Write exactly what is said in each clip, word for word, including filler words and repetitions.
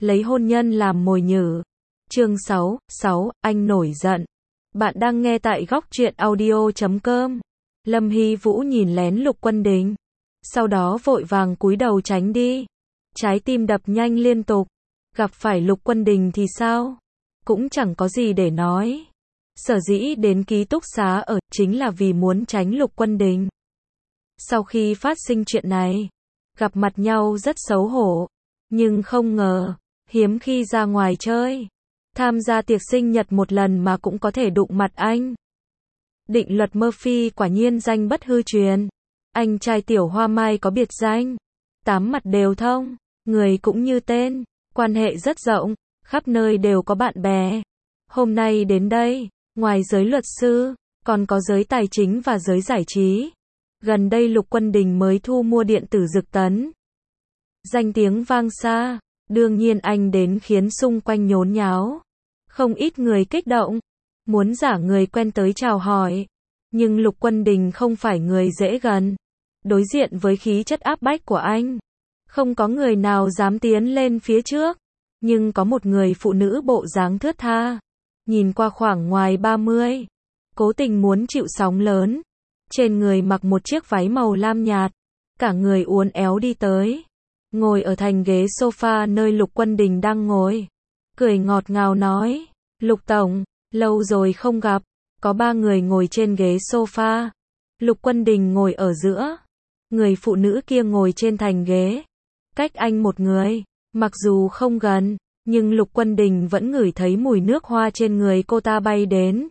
lấy hôn nhân làm mồi nhử. Chương sáu, sáu, anh nổi giận. Bạn đang nghe tại góc truyện audio chấm com. Lâm Hy Vũ nhìn lén Lục Quân Đình, sau đó vội vàng cúi đầu tránh đi. Trái tim đập nhanh liên tục. Gặp phải Lục Quân Đình thì sao? Cũng chẳng có gì để nói. Sở dĩ đến ký túc xá ở chính là vì muốn tránh Lục Quân Đình. Sau khi phát sinh chuyện này, gặp mặt nhau rất xấu hổ, nhưng không ngờ, hiếm khi ra ngoài chơi, tham gia tiệc sinh nhật một lần mà cũng có thể đụng mặt anh. Định luật Murphy quả nhiên danh bất hư truyền. Anh trai Tiểu Hoa Mai có biệt danh, tám mặt đều thông, người cũng như tên, quan hệ rất rộng, khắp nơi đều có bạn bè. Hôm nay đến đây, ngoài giới luật sư, còn có giới tài chính và giới giải trí. Gần đây Lục Quân Đình mới thu mua điện tử Dực Tấn. Danh tiếng vang xa, đương nhiên anh đến khiến xung quanh nhốn nháo. Không ít người kích động, muốn giả người quen tới chào hỏi. Nhưng Lục Quân Đình không phải người dễ gần. Đối diện với khí chất áp bách của anh, không có người nào dám tiến lên phía trước. Nhưng có một người phụ nữ bộ dáng thướt tha, nhìn qua khoảng ngoài ba mươi, cố tình muốn chịu sóng lớn. Trên người mặc một chiếc váy màu lam nhạt, cả người uốn éo đi tới, ngồi ở thành ghế sofa nơi Lục Quân Đình đang ngồi. Cười ngọt ngào nói, Lục Tổng, lâu rồi không gặp. Có ba người ngồi trên ghế sofa. Lục Quân Đình ngồi ở giữa. Người phụ nữ kia ngồi trên thành ghế, cách anh một người. Mặc dù không gần, nhưng Lục Quân Đình vẫn ngửi thấy mùi nước hoa trên người cô ta bay đến.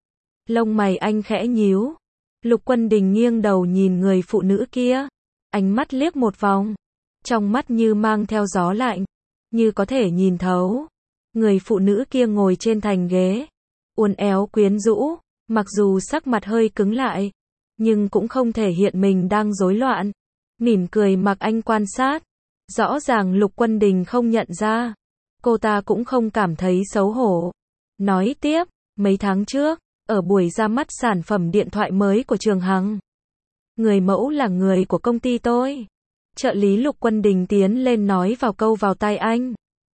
Lông mày anh khẽ nhíu. Lục Quân Đình nghiêng đầu nhìn người phụ nữ kia. Ánh mắt liếc một vòng. Trong mắt như mang theo gió lạnh, như có thể nhìn thấu. Người phụ nữ kia ngồi trên thành ghế, uốn éo quyến rũ, mặc dù sắc mặt hơi cứng lại, nhưng cũng không thể hiện mình đang rối loạn. Mỉm cười mặc anh quan sát. Rõ ràng Lục Quân Đình không nhận ra. Cô ta cũng không cảm thấy xấu hổ. Nói tiếp, mấy tháng trước, ở buổi ra mắt sản phẩm điện thoại mới của Trường Hằng, người mẫu là người của công ty tôi. Trợ lý Lục Quân Đình tiến lên nói vào câu vào tai anh.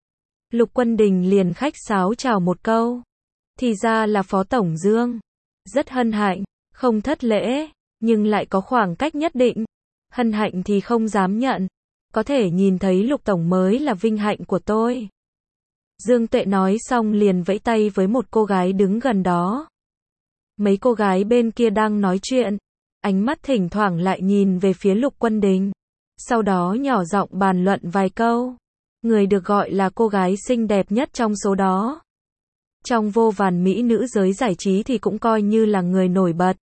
Lục Quân Đình liền khách sáo chào một câu. Thì ra là Phó Tổng Dương. Rất hân hạnh, không thất lễ, nhưng lại có khoảng cách nhất định. Hân hạnh thì không dám nhận. Có thể nhìn thấy Lục Tổng mới là vinh hạnh của tôi. Dương Tuệ nói xong liền vẫy tay với một cô gái đứng gần đó. Mấy cô gái bên kia đang nói chuyện, ánh mắt thỉnh thoảng lại nhìn về phía Lục Quân Đình. Sau đó nhỏ giọng bàn luận vài câu. Người được gọi là cô gái xinh đẹp nhất trong số đó. Trong vô vàn mỹ nữ giới giải trí thì cũng coi như là người nổi bật.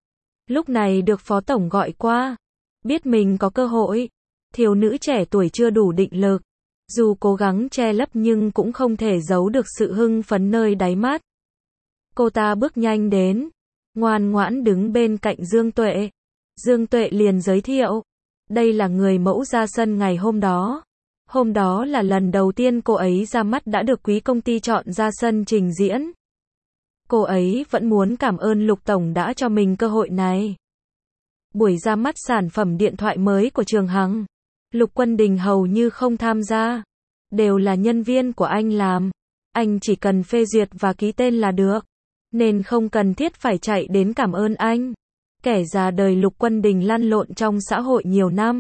Lúc này được Phó Tổng gọi qua, biết mình có cơ hội. Thiếu nữ trẻ tuổi chưa đủ định lực, dù cố gắng che lấp nhưng cũng không thể giấu được sự hưng phấn nơi đáy mắt. Cô ta bước nhanh đến, ngoan ngoãn đứng bên cạnh Dương Tuệ. Dương Tuệ liền giới thiệu, đây là người mẫu ra sân ngày hôm đó. Hôm đó là lần đầu tiên cô ấy ra mắt đã được quý công ty chọn ra sân trình diễn. Cô ấy vẫn muốn cảm ơn Lục Tổng đã cho mình cơ hội này. Buổi ra mắt sản phẩm điện thoại mới của Trường Hằng, Lục Quân Đình hầu như không tham gia. Đều là nhân viên của anh làm. Anh chỉ cần phê duyệt và ký tên là được. Nên không cần thiết phải chạy đến cảm ơn anh. Kẻ già đời Lục Quân Đình lăn lộn trong xã hội nhiều năm.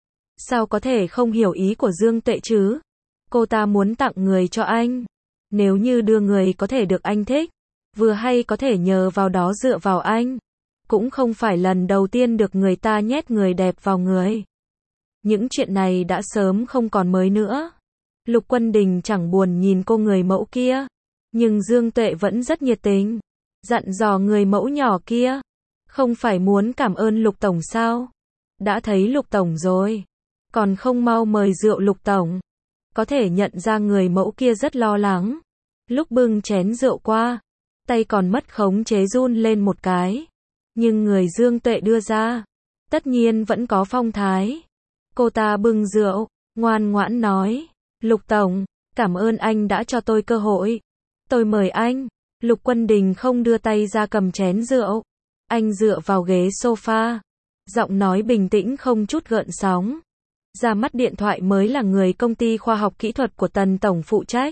Sao có thể không hiểu ý của Dương Tuệ chứ? Cô ta muốn tặng người cho anh. Nếu như đưa người có thể được anh thích, vừa hay có thể nhờ vào đó dựa vào anh. Cũng không phải lần đầu tiên được người ta nhét người đẹp vào người. Những chuyện này đã sớm không còn mới nữa. Lục Quân Đình chẳng buồn nhìn cô người mẫu kia. Nhưng Dương Tuệ vẫn rất nhiệt tình. Dặn dò người mẫu nhỏ kia. Không phải muốn cảm ơn Lục Tổng sao? Đã thấy Lục Tổng rồi. Còn không mau mời rượu Lục Tổng. Có thể nhận ra người mẫu kia rất lo lắng. Lúc bưng chén rượu qua, tay còn mất khống chế run lên một cái. Nhưng người Dương Tuệ đưa ra, tất nhiên vẫn có phong thái. Cô ta bưng rượu, ngoan ngoãn nói, Lục Tổng, cảm ơn anh đã cho tôi cơ hội. Tôi mời anh. Lục Quân Đình không đưa tay ra cầm chén rượu. Anh dựa vào ghế sofa. Giọng nói bình tĩnh không chút gợn sóng. Ra mắt điện thoại mới là người công ty khoa học kỹ thuật của Tần Tổng phụ trách.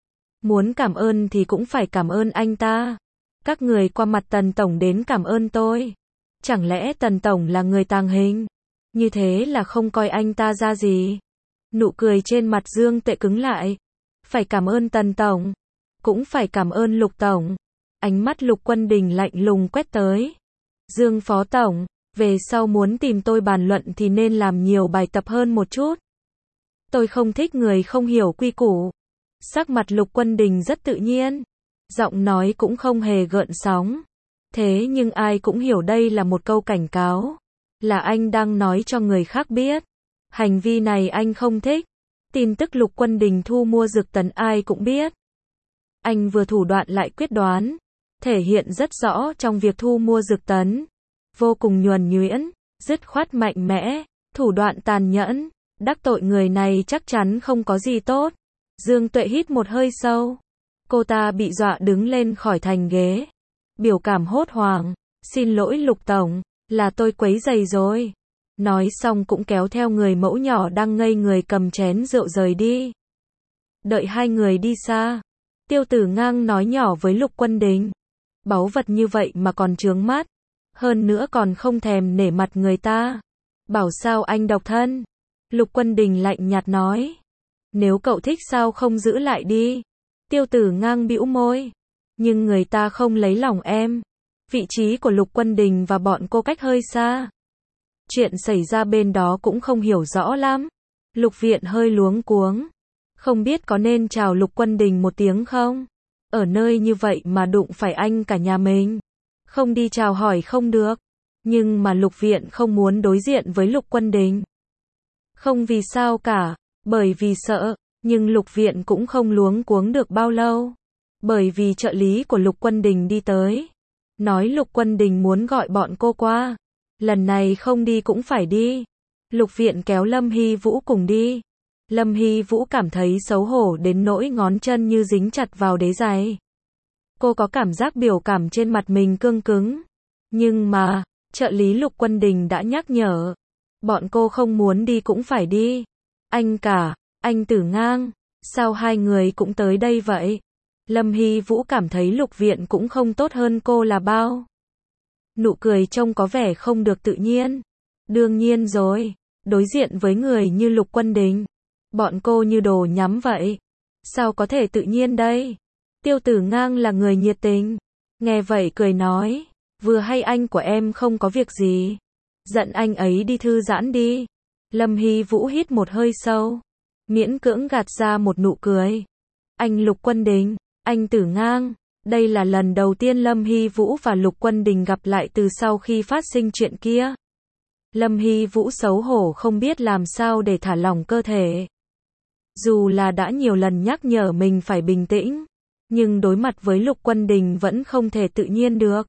Muốn cảm ơn thì cũng phải cảm ơn anh ta. Các người qua mặt Tần Tổng đến cảm ơn tôi. Chẳng lẽ Tần Tổng là người tàng hình? Như thế là không coi anh ta ra gì. Nụ cười trên mặt Dương Tuệ cứng lại. Phải cảm ơn Tần Tổng. Cũng phải cảm ơn Lục Tổng. Ánh mắt Lục Quân Đình lạnh lùng quét tới. Dương Phó Tổng, về sau muốn tìm tôi bàn luận thì nên làm nhiều bài tập hơn một chút. Tôi không thích người không hiểu quy củ. Sắc mặt Lục Quân Đình rất tự nhiên. Giọng nói cũng không hề gợn sóng. Thế nhưng ai cũng hiểu đây là một câu cảnh cáo. Là anh đang nói cho người khác biết. Hành vi này anh không thích. Tin tức Lục Quân Đình thu mua Dực Tấn ai cũng biết. Anh vừa thủ đoạn lại quyết đoán. Thể hiện rất rõ trong việc thu mua Dực Tấn. Vô cùng nhuần nhuyễn, dứt khoát mạnh mẽ, thủ đoạn tàn nhẫn. Đắc tội người này chắc chắn không có gì tốt. Dương Tuệ hít một hơi sâu. Cô ta bị dọa đứng lên khỏi thành ghế. Biểu cảm hốt hoảng. Xin lỗi Lục Tổng, là tôi quấy rầy rồi. Nói xong cũng kéo theo người mẫu nhỏ đang ngây người cầm chén rượu rời đi. Đợi hai người đi xa. Tiêu Tử Ngang nói nhỏ với Lục Quân Đình. Báu vật như vậy mà còn chướng mắt. Hơn nữa còn không thèm nể mặt người ta. Bảo sao anh độc thân. Lục Quân Đình lạnh nhạt nói. Nếu cậu thích sao không giữ lại đi. Tiêu Tử Ngang bĩu môi. Nhưng người ta không lấy lòng em. Vị trí của Lục Quân Đình và bọn cô cách hơi xa. Chuyện xảy ra bên đó cũng không hiểu rõ lắm. Lục Viện hơi luống cuống. Không biết có nên chào Lục Quân Đình một tiếng không? Ở nơi như vậy mà đụng phải anh cả nhà mình. Không đi chào hỏi không được. Nhưng mà Lục Viện không muốn đối diện với Lục Quân Đình. Không vì sao cả. Bởi vì sợ. Nhưng Lục Viện cũng không luống cuống được bao lâu. Bởi vì trợ lý của Lục Quân Đình đi tới. Nói Lục Quân Đình muốn gọi bọn cô qua. Lần này không đi cũng phải đi. Lục Viện kéo Lâm Hy Vũ cùng đi. Lâm Hy Vũ cảm thấy xấu hổ đến nỗi ngón chân như dính chặt vào đế giày. Cô có cảm giác biểu cảm trên mặt mình cương cứng. Nhưng mà, trợ lý Lục Quân Đình đã nhắc nhở. Bọn cô không muốn đi cũng phải đi. Anh cả, anh Tử Ngang, sao hai người cũng tới đây vậy? Lâm Hy Vũ cảm thấy Lục Viện cũng không tốt hơn cô là bao. Nụ cười trông có vẻ không được tự nhiên. Đương nhiên rồi, đối diện với người như Lục Quân Đình. Bọn cô như đồ nhắm vậy. Sao có thể tự nhiên đây? Tiêu Tử Ngang là người nhiệt tình. Nghe vậy cười nói. Vừa hay anh của em không có việc gì. Giận anh ấy đi thư giãn đi. Lâm Hy Vũ hít một hơi sâu. Miễn cưỡng gạt ra một nụ cười. Anh Lục Quân Đình, anh Tử Ngang. Đây là lần đầu tiên Lâm Hy Vũ và Lục Quân Đình gặp lại từ sau khi phát sinh chuyện kia. Lâm Hy Vũ xấu hổ không biết làm sao để thả lỏng cơ thể. Dù là đã nhiều lần nhắc nhở mình phải bình tĩnh, nhưng đối mặt với Lục Quân Đình vẫn không thể tự nhiên được.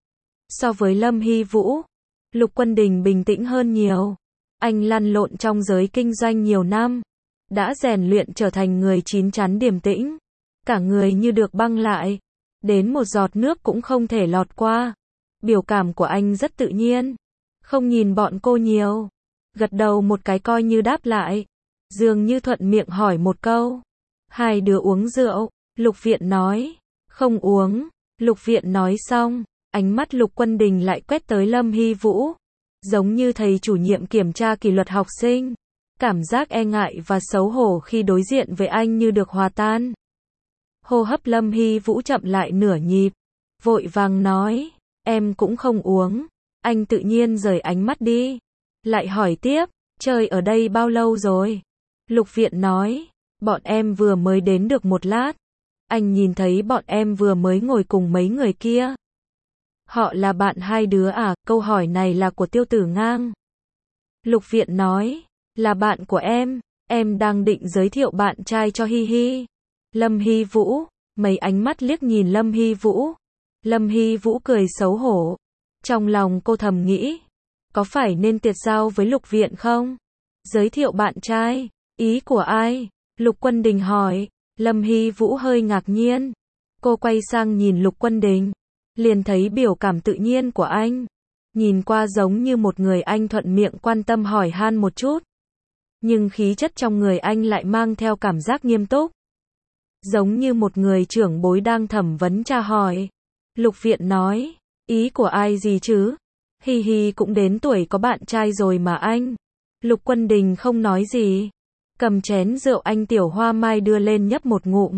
So với Lâm Hy Vũ, Lục Quân Đình bình tĩnh hơn nhiều. Anh lăn lộn trong giới kinh doanh nhiều năm, đã rèn luyện trở thành người chín chắn điềm tĩnh. Cả người như được băng lại, đến một giọt nước cũng không thể lọt qua. Biểu cảm của anh rất tự nhiên, không nhìn bọn cô nhiều. Gật đầu một cái coi như đáp lại. Dường như thuận miệng hỏi một câu. Hai đứa uống rượu, Lục Viện nói. Không uống. Lục Viện nói xong, ánh mắt Lục Quân Đình lại quét tới Lâm Hy Vũ. Giống như thầy chủ nhiệm kiểm tra kỷ luật học sinh. Cảm giác e ngại và xấu hổ khi đối diện với anh như được hòa tan. Hô hấp Lâm Hy Vũ chậm lại nửa nhịp. Vội vàng nói. Em cũng không uống. Anh tự nhiên rời ánh mắt đi. Lại hỏi tiếp. Chơi ở đây bao lâu rồi? Lục Viện nói. Bọn em vừa mới đến được một lát. Anh nhìn thấy bọn em vừa mới ngồi cùng mấy người kia. Họ là bạn hai đứa à? Câu hỏi này là của Tiêu Tử Ngang. Lục Viện nói. Là bạn của em. Em đang định giới thiệu bạn trai cho Hi Hi. Lâm Hy Vũ. Mấy ánh mắt liếc nhìn Lâm Hy Vũ. Lâm Hy Vũ cười xấu hổ. Trong lòng cô thầm nghĩ. Có phải nên tiệt giao với Lục Viện không? Giới thiệu bạn trai. Ý của ai? Lục Quân Đình hỏi. Lâm Hy Vũ hơi ngạc nhiên. Cô quay sang nhìn Lục Quân Đình. Liền thấy biểu cảm tự nhiên của anh. Nhìn qua giống như một người anh thuận miệng quan tâm hỏi han một chút. nhưng khí chất trong người anh lại mang theo cảm giác nghiêm túc. Giống như một người trưởng bối đang thẩm vấn tra hỏi. Lục Viện nói, ý của ai gì chứ? Hi hi cũng đến tuổi có bạn trai rồi mà anh. Lục Quân Đình không nói gì. Cầm chén rượu anh Tiểu Hoa Mai đưa lên nhấp một ngụm.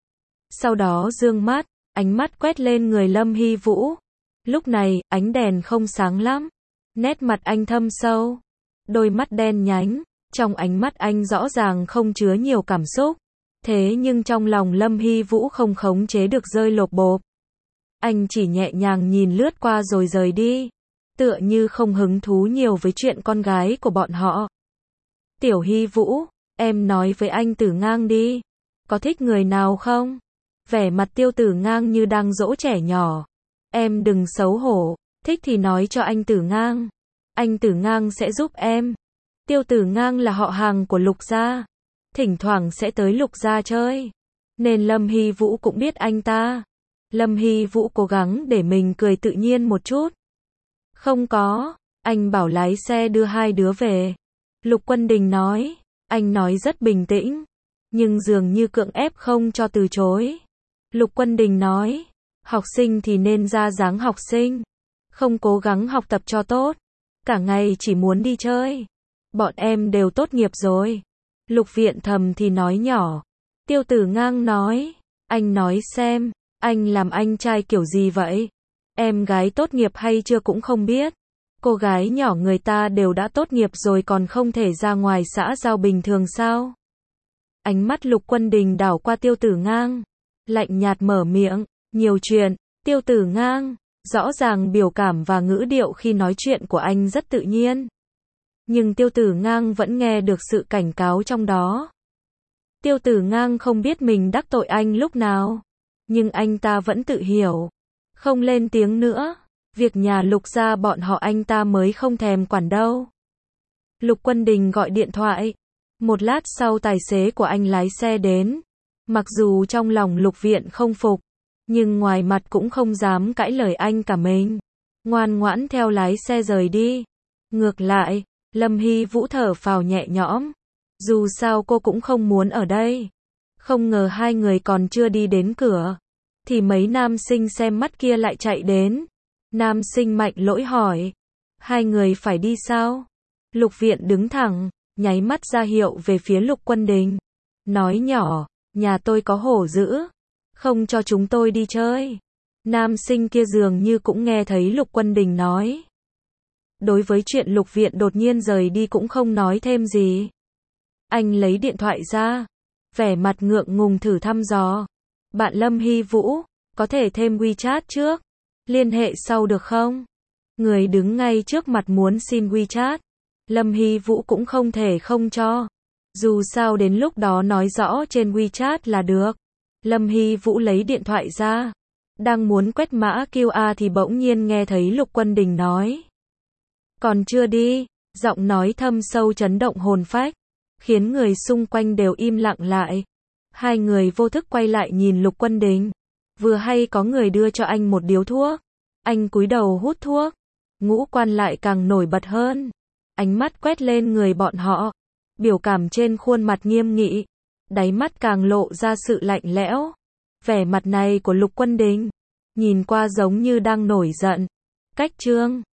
Sau đó dương mắt, ánh mắt quét lên người Lâm Hy Vũ. Lúc này, ánh đèn không sáng lắm. Nét mặt anh thâm sâu. Đôi mắt đen nhánh. Trong ánh mắt anh rõ ràng không chứa nhiều cảm xúc. Thế nhưng trong lòng Lâm Hy Vũ không khống chế được rơi lột bột. Anh chỉ nhẹ nhàng nhìn lướt qua rồi rời đi. Tựa như không hứng thú nhiều với chuyện con gái của bọn họ. Tiểu Hy Vũ, em nói với anh Tử Ngang đi. Có thích người nào không? Vẻ mặt Tiêu Tử Ngang như đang dỗ trẻ nhỏ. Em đừng xấu hổ, thích thì nói cho anh Tử Ngang. Anh Tử Ngang sẽ giúp em. Tiêu Tử Ngang là họ hàng của Lục gia. Thỉnh thoảng sẽ tới Lục gia chơi. Nên Lâm Hy Vũ cũng biết anh ta. Lâm Hy Vũ cố gắng để mình cười tự nhiên một chút. Không có, anh bảo lái xe đưa hai đứa về. Lục Quân Đình nói, anh nói rất bình tĩnh, nhưng dường như cưỡng ép không cho từ chối. Lục Quân Đình nói, học sinh thì nên ra dáng học sinh, không cố gắng học tập cho tốt, cả ngày chỉ muốn đi chơi. Bọn em đều tốt nghiệp rồi. Lục Viện Thầm thì nói nhỏ. Tiêu Tử Ngang nói, anh nói xem, anh làm anh trai kiểu gì vậy? Em gái tốt nghiệp hay chưa cũng không biết. Cô gái nhỏ người ta đều đã tốt nghiệp rồi còn không thể ra ngoài xã giao bình thường sao? Ánh mắt Lục Quân Đình đảo qua Tiêu Tử Ngang. Lạnh nhạt mở miệng, nhiều chuyện. Tiêu Tử Ngang, rõ ràng biểu cảm và ngữ điệu khi nói chuyện của anh rất tự nhiên. Nhưng Tiêu Tử Ngang vẫn nghe được sự cảnh cáo trong đó. Tiêu Tử Ngang không biết mình đắc tội anh lúc nào. Nhưng anh ta vẫn tự hiểu. Không lên tiếng nữa. Việc nhà Lục gia bọn họ anh ta mới không thèm quản đâu. Lục Quân Đình gọi điện thoại. Một lát sau tài xế của anh lái xe đến. Mặc dù trong lòng Lục Viện không phục, nhưng ngoài mặt cũng không dám cãi lời anh cả mình. Ngoan ngoãn theo lái xe rời đi. Ngược lại, Lâm Hy Vũ thở phào nhẹ nhõm. Dù sao cô cũng không muốn ở đây. Không ngờ hai người còn chưa đi đến cửa, thì mấy nam sinh xem mắt kia lại chạy đến. Nam sinh Mạnh Lỗi hỏi, hai người phải đi sao? Lục Viện đứng thẳng, nháy mắt ra hiệu về phía Lục Quân Đình. Nói nhỏ, nhà tôi có hổ dữ, không cho chúng tôi đi chơi. Nam sinh kia dường như cũng nghe thấy Lục Quân Đình nói. Đối với chuyện Lục Viện đột nhiên rời đi cũng không nói thêm gì. Anh lấy điện thoại ra, vẻ mặt ngượng ngùng thử thăm dò. Bạn Lâm Hy Vũ, có thể thêm WeChat trước, liên hệ sau được không? Người đứng ngay trước mặt muốn xin WeChat. Lâm Hy Vũ cũng không thể không cho. Dù sao đến lúc đó nói rõ trên WeChat là được. Lâm Hy Vũ lấy điện thoại ra, đang muốn quét mã quy rờ thì bỗng nhiên nghe thấy Lục Quân Đình nói. Còn chưa đi, giọng nói thâm sâu chấn động hồn phách, khiến người xung quanh đều im lặng lại. Hai người vô thức quay lại nhìn Lục Quân Đình. Vừa hay có người đưa cho anh một điếu thuốc. Anh cúi đầu hút thuốc. Ngũ quan lại càng nổi bật hơn. Ánh mắt quét lên người bọn họ. Biểu cảm trên khuôn mặt nghiêm nghị. Đáy mắt càng lộ ra sự lạnh lẽo. Vẻ mặt này của Lục Quân Đình, nhìn qua giống như đang nổi giận. Cách Trương